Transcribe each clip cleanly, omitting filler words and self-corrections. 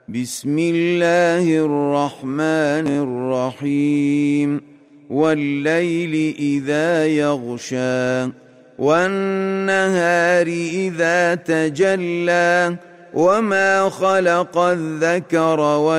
بسم الله الرحمن الرحيم والليل إذا يغشى والنهار إذا تجلى وما خلق الذكر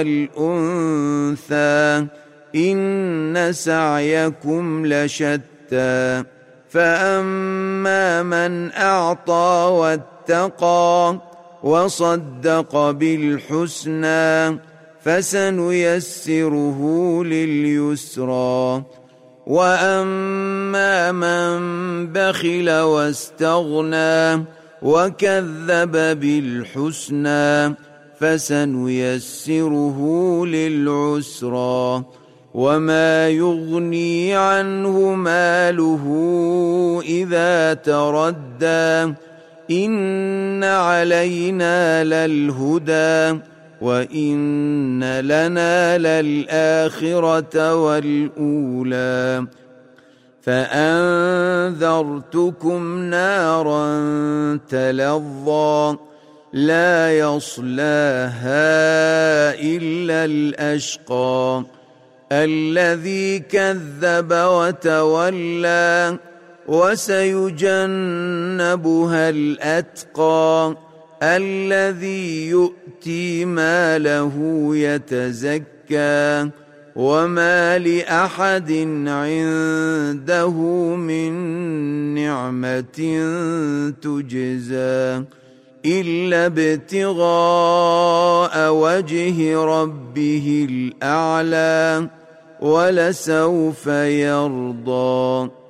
والأنثى إن سعيكم لشتى فأما من أعطى واتقى وصدق بالحسنى فسنيسره لليسرى وأما من بخل واستغنى وكذب بالحسنى فسنيسره للعسرى وما يغني عنه ماله إذا تردى إن علينا للهدى وإن لنا للآخرة والأولى فأنذرتكم نارا تلظى لا يصلاها إلا الأشقى الذي كذب وتولى وسيجنبها الأتقى الذي يؤتي ماله يتزكى وما لأحد عنده من نعمة تجزى إلا ابتغاء وجه ربه الأعلى ولسوف يرضى.